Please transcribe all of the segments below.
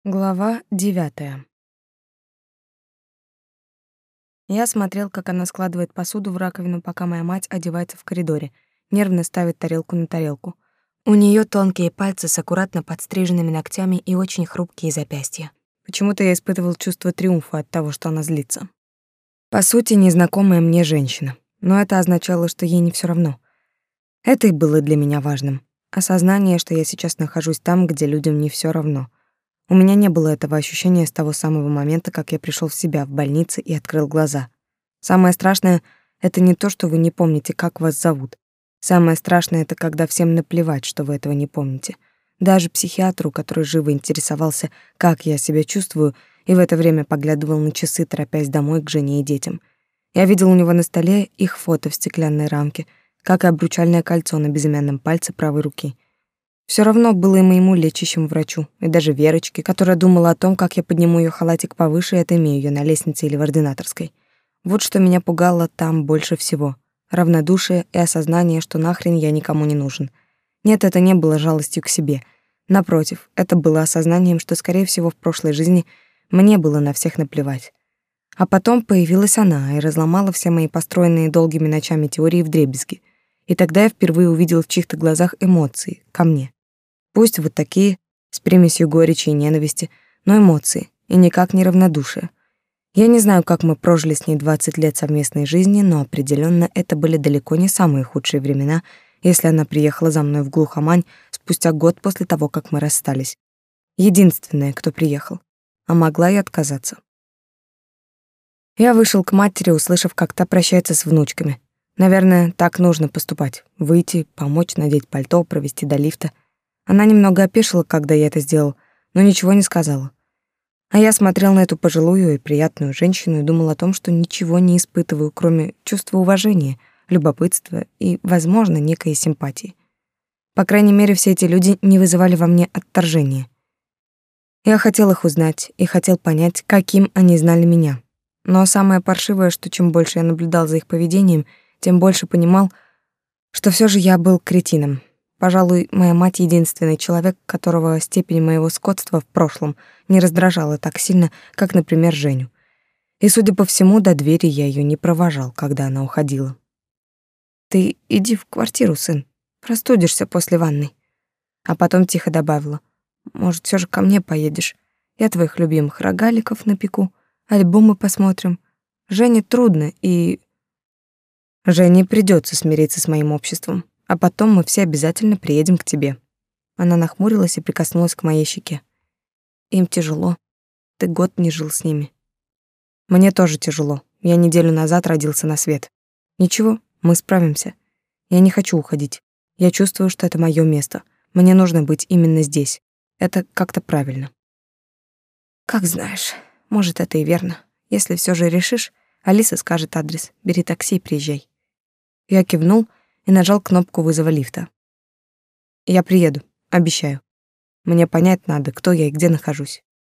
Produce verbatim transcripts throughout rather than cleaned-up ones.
Глава девятая. Я смотрел, как она складывает посуду в раковину, пока моя мать одевается в коридоре, нервно ставит тарелку на тарелку. У нее тонкие пальцы с аккуратно подстриженными ногтями и очень хрупкие запястья. Почему-то я испытывал чувство триумфа от того, что она злится. По сути, незнакомая мне женщина, но это означало, что ей не все равно. Это и было для меня важным. Осознание, что я сейчас нахожусь там, где людям не все равно. У меня не было этого ощущения с того самого момента, как я пришел в себя в больнице и открыл глаза. Самое страшное — это не то, что вы не помните, как вас зовут. Самое страшное — это когда всем наплевать, что вы этого не помните. Даже психиатру, который живо интересовался, как я себя чувствую, и в это время поглядывал на часы, торопясь домой к жене и детям. Я видел у него на столе их фото в стеклянной рамке, как и обручальное кольцо на безымянном пальце правой руки. Всё равно было и моему лечащему врачу, и даже Верочке, которая думала о том, как я подниму её халатик повыше и отымею её на лестнице или в ординаторской. Вот что меня пугало там больше всего. Равнодушие и осознание, что нахрен я никому не нужен. Нет, это не было жалостью к себе. Напротив, это было осознанием, что, скорее всего, в прошлой жизни мне было на всех наплевать. А потом появилась она и разломала все мои построенные долгими ночами теории вдребезги. И тогда я впервые увидел в чьих-то глазах эмоции ко мне. Пусть вот такие, с примесью горечи и ненависти, но эмоции, и никак не равнодушие. Я не знаю, как мы прожили с ней двадцать лет совместной жизни, но определенно это были далеко не самые худшие времена, если она приехала за мной в глухомань спустя год после того, как мы расстались. Единственная, кто приехал. А могла и отказаться. Я вышел к матери, услышав, как та прощается с внучками. Наверное, так нужно поступать. Выйти, помочь надеть пальто, провести до лифта. Она немного опешила, когда я это сделал, но ничего не сказала. А я смотрел на эту пожилую и приятную женщину и думал о том, что ничего не испытываю, кроме чувства уважения, любопытства и, возможно, некой симпатии. По крайней мере, все эти люди не вызывали во мне отторжения. Я хотел их узнать и хотел понять, каким они знали меня. Но самое паршивое, что чем больше я наблюдал за их поведением, тем больше понимал, что все же я был кретином. Пожалуй, моя мать — единственный человек, которого степень моего скотства в прошлом не раздражала так сильно, как, например, Женю. И, судя по всему, до двери я ее не провожал, когда она уходила. «Ты иди в квартиру, сын, простудишься после ванной». А потом тихо добавила: «Может, все же ко мне поедешь? Я твоих любимых рогаликов напеку, альбомы посмотрим. Жене трудно, и...» «Жене придется смириться с моим обществом. А потом мы все обязательно приедем к тебе». Она нахмурилась и прикоснулась к моей щеке. «Им тяжело. Ты год не жил с ними». «Мне тоже тяжело. Я неделю назад родился на свет. Ничего, мы справимся. Я не хочу уходить. Я чувствую, что это моё место. Мне нужно быть именно здесь. Это как-то правильно». «Как знаешь. Может, это и верно. Если всё же решишь, Алиса скажет адрес. Бери такси и приезжай». Я кивнул и нажал кнопку вызова лифта. «Я приеду, обещаю. Мне понять надо, кто я и где нахожусь».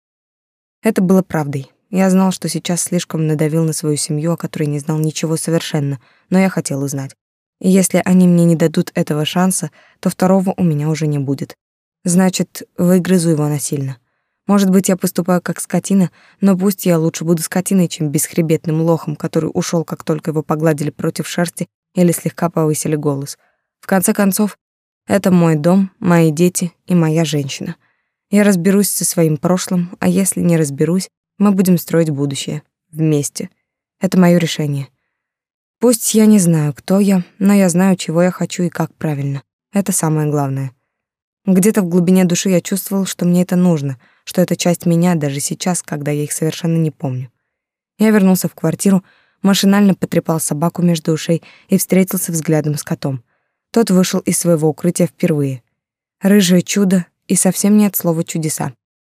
Это было правдой. Я знал, что сейчас слишком надавил на свою семью, о которой не знал ничего совершенно, но я хотел узнать. И если они мне не дадут этого шанса, то второго у меня уже не будет. Значит, выгрызу его насильно. Может быть, я поступаю как скотина, но пусть я лучше буду скотиной, чем бесхребетным лохом, который ушел, как только его погладили против шерсти или слегка повысили голос. В конце концов, это мой дом, мои дети и моя женщина. Я разберусь со своим прошлым, а если не разберусь, мы будем строить будущее. Вместе. Это моё решение. Пусть я не знаю, кто я, но я знаю, чего я хочу и как правильно. Это самое главное. Где-то в глубине души я чувствовал, что мне это нужно, что это часть меня даже сейчас, когда я их совершенно не помню. Я вернулся в квартиру, машинально потрепал собаку между ушей и встретился взглядом с котом. Тот вышел из своего укрытия впервые. Рыжее чудо и совсем не от слова чудеса.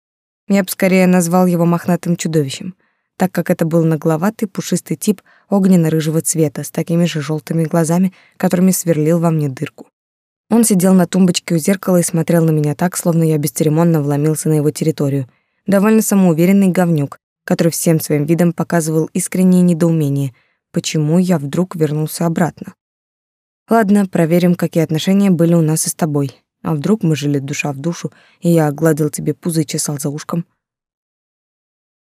Я бы скорее назвал его мохнатым чудовищем, так как это был нагловатый пушистый тип огненно-рыжего цвета с такими же желтыми глазами, которыми сверлил во мне дырку. Он сидел на тумбочке у зеркала и смотрел на меня так, словно я бесцеремонно вломился на его территорию. Довольно самоуверенный говнюк, который всем своим видом показывал искреннее недоумение, почему я вдруг вернулся обратно. Ладно, проверим, какие отношения были у нас и с тобой. А вдруг мы жили душа в душу, и я гладил тебе пузо и чесал за ушком?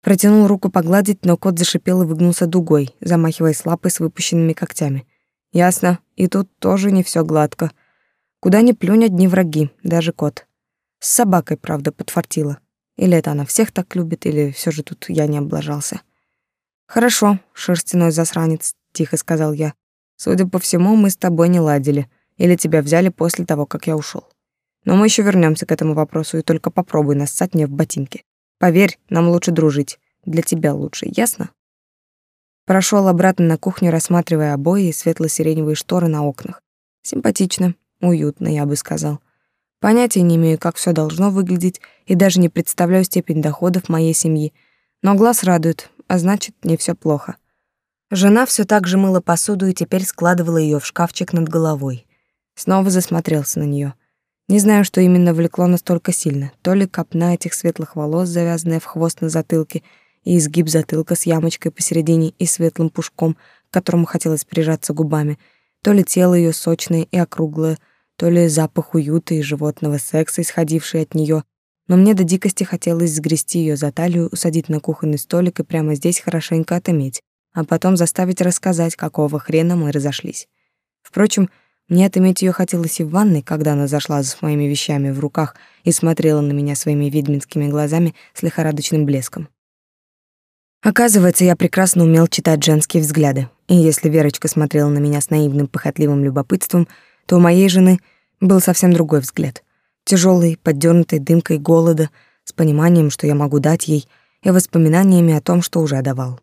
Протянул руку погладить, но кот зашипел и выгнулся дугой, замахиваясь лапой с выпущенными когтями. Ясно, и тут тоже не все гладко. Куда ни плюнь, одни враги, даже кот. С собакой, правда, подфартило. Или это она всех так любит, или все же тут я не облажался. «Хорошо, шерстяной засранец», — тихо сказал я. «Судя по всему, мы с тобой не ладили, или тебя взяли после того, как я ушел. Но мы еще вернемся к этому вопросу, и только попробуй нассать мне в ботинки. Поверь, нам лучше дружить. Для тебя лучше, ясно?» Прошел обратно на кухню, рассматривая обои и светло-сиреневые шторы на окнах. Симпатично, уютно, я бы сказал. Понятия не имею, как все должно выглядеть, и даже не представляю степень доходов моей семьи. Но глаз радует, а значит, не все плохо. Жена все так же мыла посуду и теперь складывала ее в шкафчик над головой. Снова засмотрелся на нее. Не знаю, что именно влекло настолько сильно. То ли копна этих светлых волос, завязанная в хвост на затылке, и изгиб затылка с ямочкой посередине и светлым пушком, к которому хотелось прижаться губами, то ли тело ее сочное и округлое, то ли запах уюта и животного секса, исходивший от нее. Но мне до дикости хотелось сгрести ее за талию, усадить на кухонный столик и прямо здесь хорошенько отыметь, а потом заставить рассказать, какого хрена мы разошлись. Впрочем, мне отыметь ее хотелось и в ванной, когда она зашла с моими вещами в руках и смотрела на меня своими ведьминскими глазами с лихорадочным блеском. Оказывается, я прекрасно умел читать женские взгляды, и если Верочка смотрела на меня с наивным похотливым любопытством, то у моей жены был совсем другой взгляд. Тяжелый, поддёрнутый дымкой голода, с пониманием, что я могу дать ей, и воспоминаниями о том, что уже давал.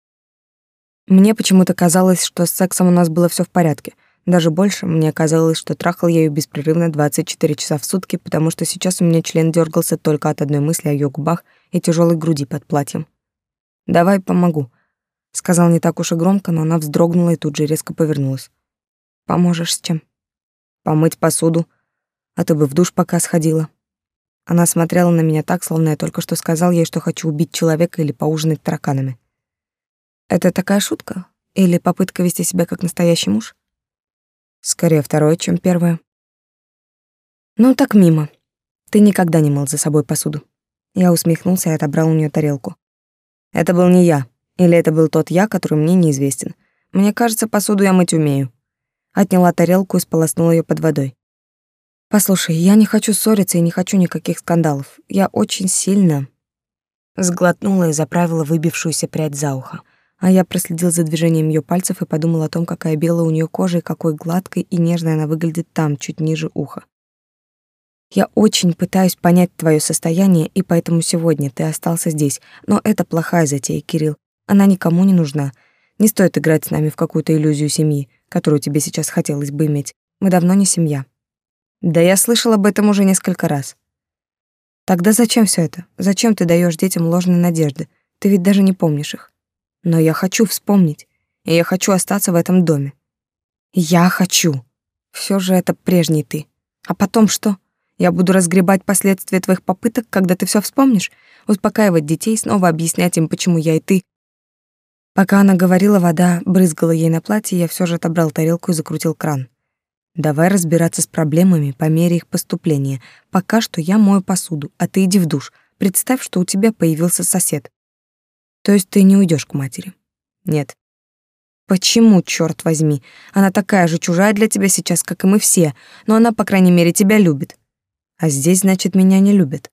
Мне почему-то казалось, что с сексом у нас было все в порядке. Даже больше, мне казалось, что трахал я её беспрерывно двадцать четыре часа в сутки, потому что сейчас у меня член дёргался только от одной мысли о её губах и тяжёлой груди под платьем. «Давай помогу», — сказал не так уж и громко, но она вздрогнула и тут же резко повернулась. «Поможешь с чем?» «Помыть посуду. А ты бы в душ пока сходила». Она смотрела на меня так, словно я только что сказал ей, что хочу убить человека или поужинать тараканами. «Это такая шутка? Или попытка вести себя как настоящий муж?» «Скорее второе, чем первое». «Ну так мимо. Ты никогда не мыл за собой посуду». Я усмехнулся и отобрал у неё тарелку. «Это был не я. Или это был тот я, который мне неизвестен. Мне кажется, посуду я мыть умею». Отняла тарелку и сполоснула её под водой. «Послушай, я не хочу ссориться и не хочу никаких скандалов. Я очень сильно...» Сглотнула и заправила выбившуюся прядь за ухо. А я проследил за движением её пальцев и подумал о том, какая белая у неё кожа и какой гладкой и нежной она выглядит там, чуть ниже уха. «Я очень пытаюсь понять твоё состояние, и поэтому сегодня ты остался здесь. Но это плохая затея, Кирилл. Она никому не нужна. Не стоит играть с нами в какую-то иллюзию семьи, которую тебе сейчас хотелось бы иметь. Мы давно не семья». «Да я слышал об этом уже несколько раз». «Тогда зачем всё это? Зачем ты даёшь детям ложные надежды? Ты ведь даже не помнишь их». «Но я хочу вспомнить, и я хочу остаться в этом доме». «Я хочу. Всё же это прежний ты. А потом что? Я буду разгребать последствия твоих попыток, когда ты всё вспомнишь, успокаивать детей, снова объяснять им, почему я и ты». Пока она говорила, вода брызгала ей на платье, я всё же отобрал тарелку и закрутил кран. «Давай разбираться с проблемами по мере их поступления. Пока что я мою посуду, а ты иди в душ. Представь, что у тебя появился сосед». «То есть ты не уйдёшь к матери?» «Нет». «Почему, чёрт возьми? Она такая же чужая для тебя сейчас, как и мы все, но она, по крайней мере, тебя любит. А здесь, значит, меня не любят».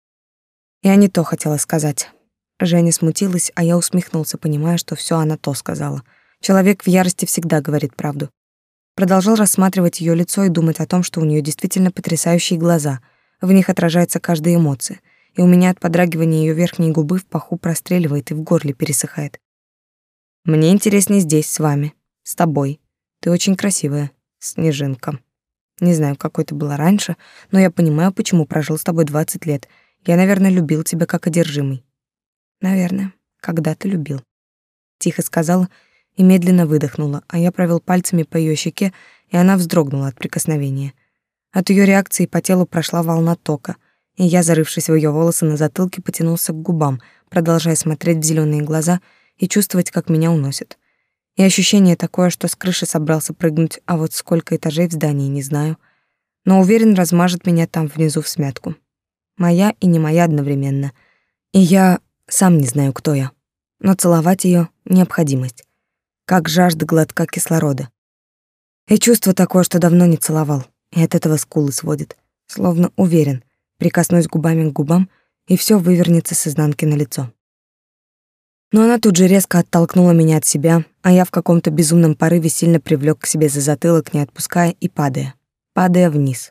Я не то хотела сказать. Женя смутилась, а я усмехнулся, понимая, что всё она то сказала. Человек в ярости всегда говорит правду. Продолжал рассматривать её лицо и думать о том, что у неё действительно потрясающие глаза. В них отражается каждая эмоция, и у меня от подрагивания её верхней губы в паху простреливает и в горле пересыхает. «Мне интереснее здесь, с вами, с тобой. Ты очень красивая, снежинка. Не знаю, какой ты была раньше, но я понимаю, почему прожил с тобой двадцать лет. Я, наверное, любил тебя как одержимый». «Наверное, когда-то любил», — тихо сказала и медленно выдохнула, а я провел пальцами по её щеке, и она вздрогнула от прикосновения. От её реакции по телу прошла волна тока, и я, зарывшись в её волосы на затылке, потянулся к губам, продолжая смотреть в зелёные глаза и чувствовать, как меня уносит. И ощущение такое, что с крыши собрался прыгнуть, а вот сколько этажей в здании не знаю, но уверен, размажет меня там внизу всмятку. Моя и не моя одновременно. И я Сам не знаю, кто я, но целовать ее необходимость, как жажда глотка кислорода. И чувство такое, что давно не целовал, и от этого скулы сводит, словно уверен, прикоснусь губами к губам, и все вывернется с изнанки на лицо. Но она тут же резко оттолкнула меня от себя, а я в каком-то безумном порыве сильно привлек к себе за затылок, не отпуская и падая, падая вниз.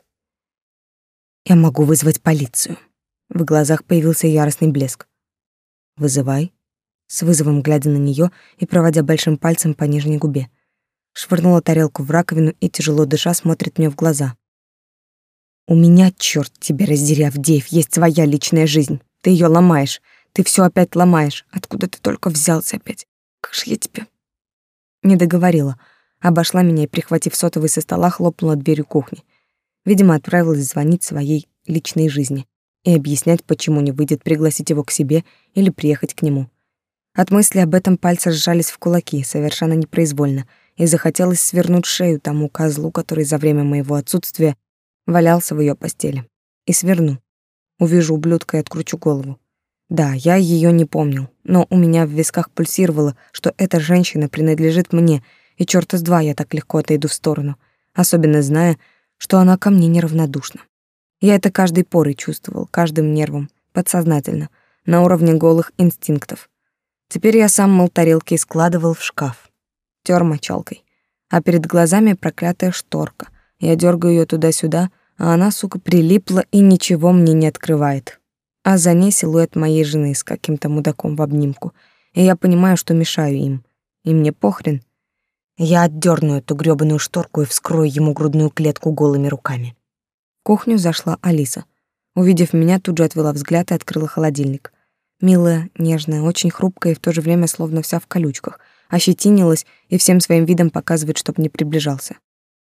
Я могу вызвать полицию. В глазах появился яростный блеск. Вызывай. С вызовом глядя на нее и проводя большим пальцем по нижней губе. Швырнула тарелку в раковину и, тяжело дыша, смотрит мне в глаза. У меня, черт тебя раздери, Авдеев, есть своя личная жизнь. Ты ее ломаешь. Ты все опять ломаешь. Откуда ты только взялся опять? Как же я тебе... Не договорила. Обошла меня и, прихватив сотовый со стола, хлопнула дверью кухни. Видимо, отправилась звонить своей личной жизни и объяснять, почему не выйдет пригласить его к себе или приехать к нему. От мысли об этом пальцы сжались в кулаки, совершенно непроизвольно, и захотелось свернуть шею тому козлу, который за время моего отсутствия валялся в ее постели. И сверну. Увижу ублюдка и откручу голову. Да, я ее не помнил, но у меня в висках пульсировало, что эта женщина принадлежит мне, и чёрта с два я так легко отойду в сторону, особенно зная, что она ко мне неравнодушна. Я это каждой порой чувствовал, каждым нервом, подсознательно, на уровне голых инстинктов. Теперь я сам мыл тарелки и складывал в шкаф. Тёр мочалкой. А перед глазами проклятая шторка. Я дёргаю её туда-сюда, а она, сука, прилипла и ничего мне не открывает. А за ней силуэт моей жены с каким-то мудаком в обнимку. И я понимаю, что мешаю им. И мне похрен. Я отдёрну эту грёбаную шторку и вскрою ему грудную клетку голыми руками. В кухню зашла Алиса. Увидев меня, тут же отвела взгляд и открыла холодильник. Милая, нежная, очень хрупкая и в то же время словно вся в колючках. Ощетинилась и всем своим видом показывает, чтоб не приближался.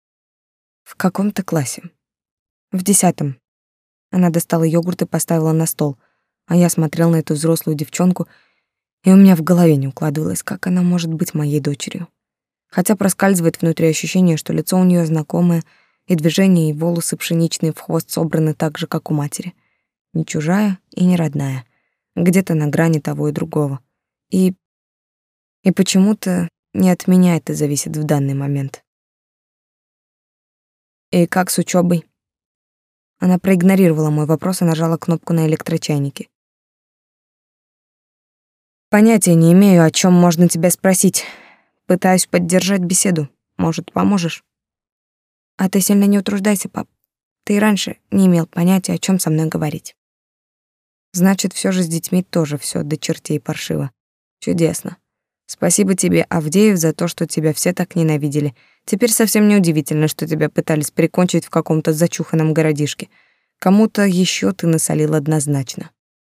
В каком-то классе? В десятом. Она достала йогурт и поставила на стол, а я смотрел на эту взрослую девчонку, и у меня в голове не укладывалось, как она может быть моей дочерью. Хотя проскальзывает внутри ощущение, что лицо у нее знакомое, и движения, и волосы пшеничные в хвост собраны так же, как у матери. Не чужая и не родная. Где-то на грани того и другого. И... и почему-то не от меня это зависит в данный момент. «И как с учебой?» Она проигнорировала мой вопрос и нажала кнопку на электрочайнике. «Понятия не имею, о чем можно тебя спросить. Пытаюсь поддержать беседу. Может, поможешь?» «А ты сильно не утруждайся, пап. Ты и раньше не имел понятия, о чем со мной говорить». Значит, все же с детьми тоже все до чертей паршиво. Чудесно. Спасибо тебе, Авдеев, за то, что тебя все так ненавидели. Теперь совсем не удивительно, что тебя пытались прикончить в каком-то зачуханном городишке. Кому-то еще ты насолил однозначно.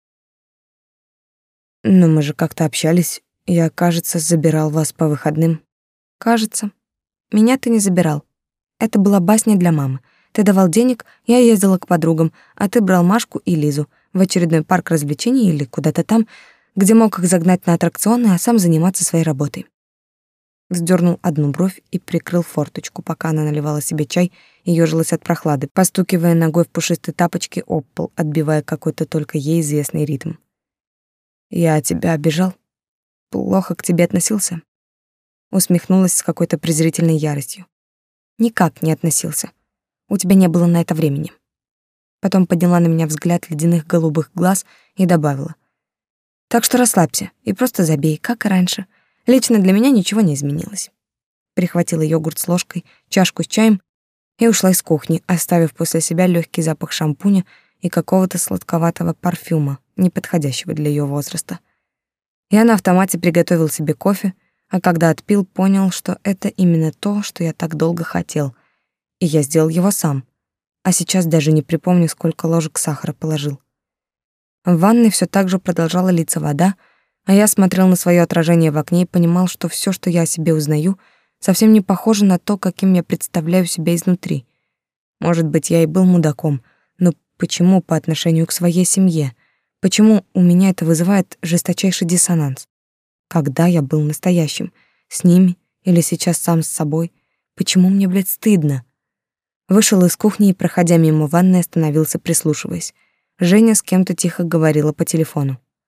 Но мы же как-то общались. Я, кажется, забирал вас по выходным. Кажется. Меня ты не забирал. Это была басня для мамы. Ты давал денег, я ездила к подругам, а ты брал Машку и Лизу в очередной парк развлечений или куда-то там, где мог их загнать на аттракционы, а сам заниматься своей работой. Вздернул одну бровь и прикрыл форточку, пока она наливала себе чай и ёжилась от прохлады, постукивая ногой в пушистой тапочке об пол, отбивая какой-то только ей известный ритм. «Я тебя обижал? Плохо к тебе относился?» Усмехнулась с какой-то презрительной яростью. «Никак не относился. У тебя не было на это времени». Потом подняла на меня взгляд ледяных голубых глаз и добавила: «Так что расслабься и просто забей, как и раньше. Лично для меня ничего не изменилось». Прихватила йогурт с ложкой, чашку с чаем и ушла из кухни, оставив после себя легкий запах шампуня и какого-то сладковатого парфюма, не подходящего для ее возраста. Я на автомате приготовил себе кофе, а когда отпил, понял, что это именно то, что я так долго хотел, и я сделал его сам. А сейчас даже не припомню, сколько ложек сахара положил. В ванной все так же продолжала литься вода, а я смотрел на свое отражение в окне и понимал, что все, что я о себе узнаю, совсем не похоже на то, каким я представляю себя изнутри. Может быть, я и был мудаком, но почему по отношению к своей семье? Почему у меня это вызывает жесточайший диссонанс? Когда я был настоящим? С ними или сейчас сам с собой? Почему мне, блядь, стыдно? Вышел из кухни и, проходя мимо ванной, остановился, прислушиваясь. Женя с кем-то тихо говорила по телефону.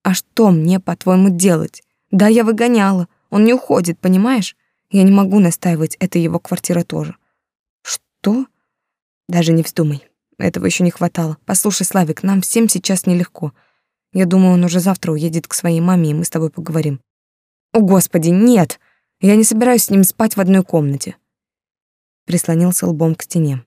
А что мне, по-твоему, делать? Да, я выгоняла. Он не уходит, понимаешь? Я не могу настаивать, это его квартира тоже. Что? Даже не вздумай. Этого еще не хватало. Послушай, Славик, нам всем сейчас нелегко. Я думаю, он уже завтра уедет к своей маме, и мы с тобой поговорим. О, Господи, нет! Я не собираюсь с ним спать в одной комнате. Прислонился лбом к стене.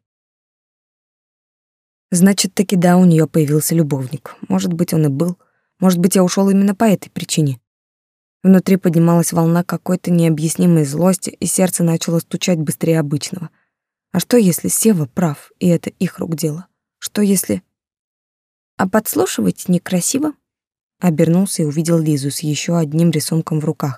Значит, таки да, у нее появился любовник. Может быть, он и был. Может быть, я ушел именно по этой причине. Внутри поднималась волна какой-то необъяснимой злости, и сердце начало стучать быстрее обычного. А что, если Сева прав, и это их рук дело? Что, если... А подслушивать некрасиво? Обернулся и увидел Лизу с еще одним рисунком в руках.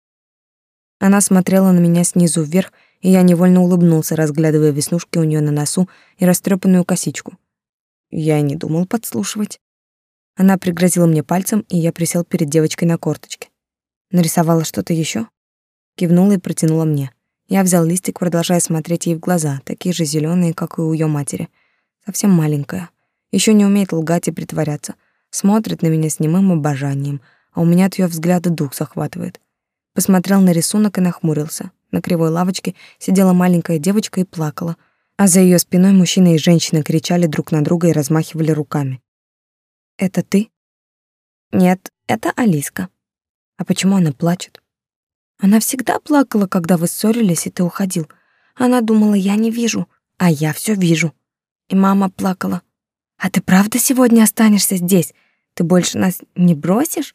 Она смотрела на меня снизу вверх, и я невольно улыбнулся, разглядывая веснушки у нее на носу и растрепанную косичку. Я и не думал подслушивать. Она пригрозила мне пальцем, и я присел перед девочкой на корточке. Нарисовала что-то еще, кивнула и протянула мне. Я взял листик, продолжая смотреть ей в глаза, такие же зеленые, как и у ее матери. Совсем маленькая. Еще не умеет лгать и притворяться. Смотрит на меня с немым обожанием, а у меня от ее взгляда дух захватывает. Посмотрел на рисунок и нахмурился. На кривой лавочке сидела маленькая девочка и плакала, а за ее спиной мужчина и женщина кричали друг на друга и размахивали руками. «Это ты?» «Нет, это Алиска». «А почему она плачет?» «Она всегда плакала, когда вы ссорились, и ты уходил. Она думала, я не вижу, а я все вижу». И мама плакала. «А ты правда сегодня останешься здесь? Ты больше нас не бросишь?»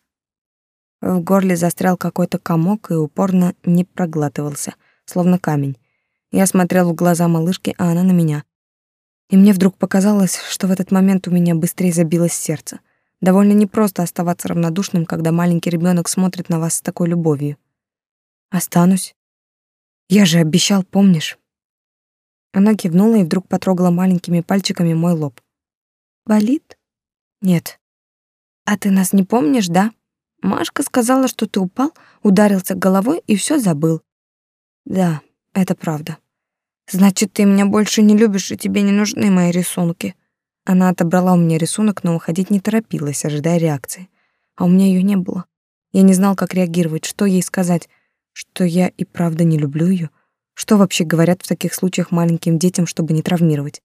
В горле застрял какой-то комок и упорно не проглатывался, словно камень. Я смотрел в глаза малышки, а она на меня. И мне вдруг показалось, что в этот момент у меня быстрее забилось сердце. Довольно непросто оставаться равнодушным, когда маленький ребенок смотрит на вас с такой любовью. «Останусь. Я же обещал, помнишь?» Она кивнула и вдруг потрогала маленькими пальчиками мой лоб. «Болит?» «Нет». «А ты нас не помнишь, да? Машка сказала, что ты упал, ударился головой и все забыл». «Да, это правда. Значит, ты меня больше не любишь, и тебе не нужны мои рисунки». Она отобрала у меня рисунок, но уходить не торопилась, ожидая реакции. А у меня ее не было. Я не знал, как реагировать, что ей сказать, что я и правда не люблю ее. Что вообще говорят в таких случаях маленьким детям, чтобы не травмировать?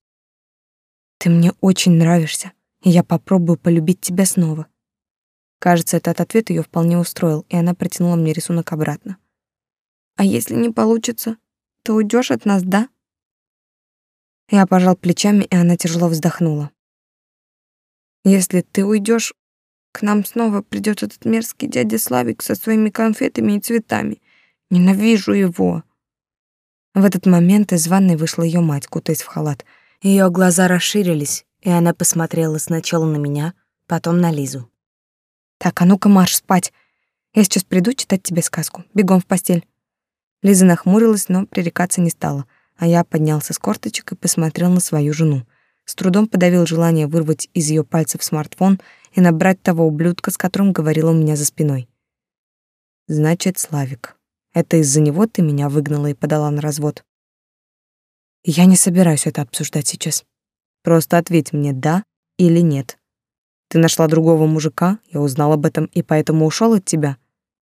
«Ты мне очень нравишься, и я попробую полюбить тебя снова». Кажется, этот ответ ее вполне устроил, и она протянула мне рисунок обратно. «А если не получится, то уйдешь от нас, да?» Я пожал плечами, и она тяжело вздохнула. «Если ты уйдешь, к нам снова придет этот мерзкий дядя Славик со своими конфетами и цветами. Ненавижу его». В этот момент из ванной вышла ее мать, кутаясь в халат. Ее глаза расширились, и она посмотрела сначала на меня, потом на Лизу. «Так, а ну-ка марш спать. Я сейчас приду читать тебе сказку. Бегом в постель». Лиза нахмурилась, но пререкаться не стала, а я поднялся с корточек и посмотрел на свою жену. С трудом подавил желание вырвать из ее пальцев смартфон и набрать того ублюдка, с которым говорила у меня за спиной. «Значит, Славик, это из-за него ты меня выгнала и подала на развод?» «Я не собираюсь это обсуждать сейчас. Просто ответь мне, да или нет. Ты нашла другого мужика, я узнал об этом и поэтому ушел от тебя».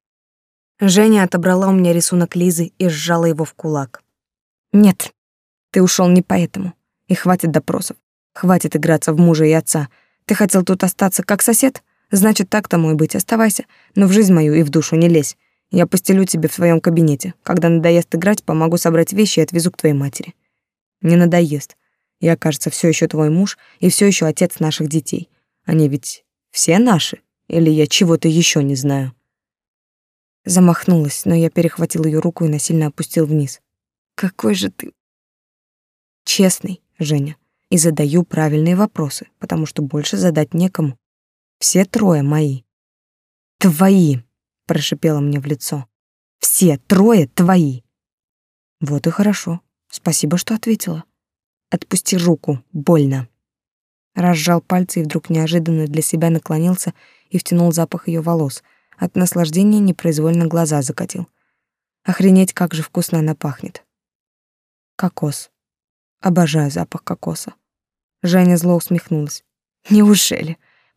Женя отобрала у меня рисунок Лизы и сжала его в кулак. «Нет, ты ушел не поэтому. И хватит допросов. Хватит играться в мужа и отца. Ты хотел тут остаться как сосед? Значит, так тому и быть, оставайся. Но в жизнь мою и в душу не лезь. Я постелю тебе в своем кабинете. Когда надоест играть, помогу собрать вещи и отвезу к твоей матери. Не надоест. Я, кажется, все еще твой муж и все еще отец наших детей. Они ведь все наши? Или я чего-то еще не знаю?» Замахнулась, но я перехватил ее руку и насильно опустил вниз. «Какой же ты честный, Женя, и задаю правильные вопросы, потому что больше задать некому. Все трое мои». «Твои», — прошипела мне в лицо. «Все трое твои». «Вот и хорошо. Спасибо, что ответила. Отпусти руку, больно». Разжал пальцы и вдруг неожиданно для себя наклонился и втянул запах ее волос. От наслаждения непроизвольно глаза закатил. Охренеть, как же вкусно она пахнет. Кокос. Обожаю запах кокоса. Женя зло усмехнулась. «Неужели?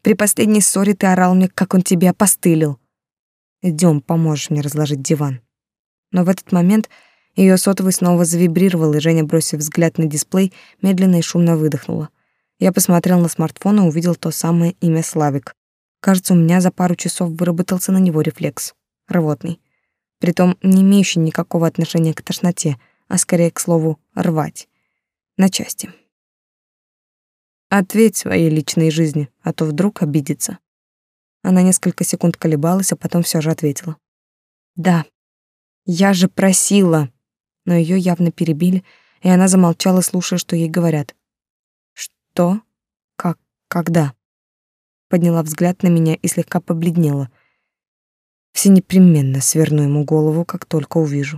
При последней ссоре ты орал мне, как он тебе опостылил. Идем, поможешь мне разложить диван. Но в этот момент ее сотовый снова завибрировал, и Женя, бросив взгляд на дисплей, медленно и шумно выдохнула. Я посмотрел на смартфон и увидел то самое имя Славик. Кажется, у меня за пару часов выработался на него рефлекс. Рвотный. Притом не имеющий никакого отношения к тошноте, а скорее к слову «рвать». На части. Ответь своей личной жизни, а то вдруг обидится. Она несколько секунд колебалась, а потом все же ответила. Да, я же просила. Но ее явно перебили, и она замолчала, слушая, что ей говорят. Что? Как? Когда? Подняла взгляд на меня и слегка побледнела. Все непременно сверну ему голову, как только увижу.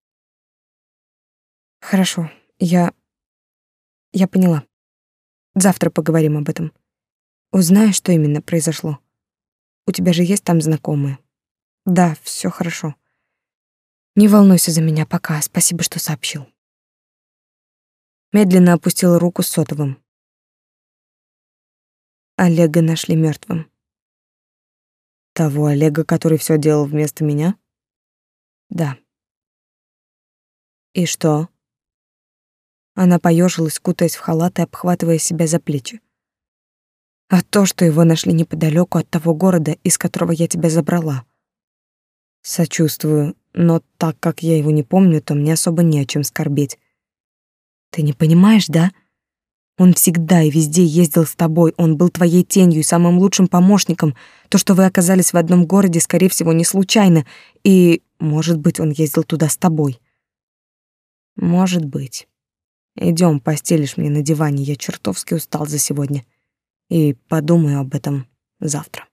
Хорошо, я... Я поняла. Завтра поговорим об этом. Узнаю, что именно произошло. У тебя же есть там знакомые? Да, все хорошо. Не волнуйся за меня пока, спасибо, что сообщил. Медленно опустила руку с сотовым. Олега нашли мертвым. Того Олега, который все делал вместо меня? Да. И что? Она поежилась, кутаясь в халат и обхватывая себя за плечи. А то, что его нашли неподалеку от того города, из которого я тебя забрала. Сочувствую, но так как я его не помню, то мне особо не о чем скорбеть. Ты не понимаешь, да? Он всегда и везде ездил с тобой, он был твоей тенью и самым лучшим помощником. То, что вы оказались в одном городе, скорее всего, не случайно, и, может быть, он ездил туда с тобой. Может быть. Идем, постелишь мне на диване, я чертовски устал за сегодня. И подумаю об этом завтра.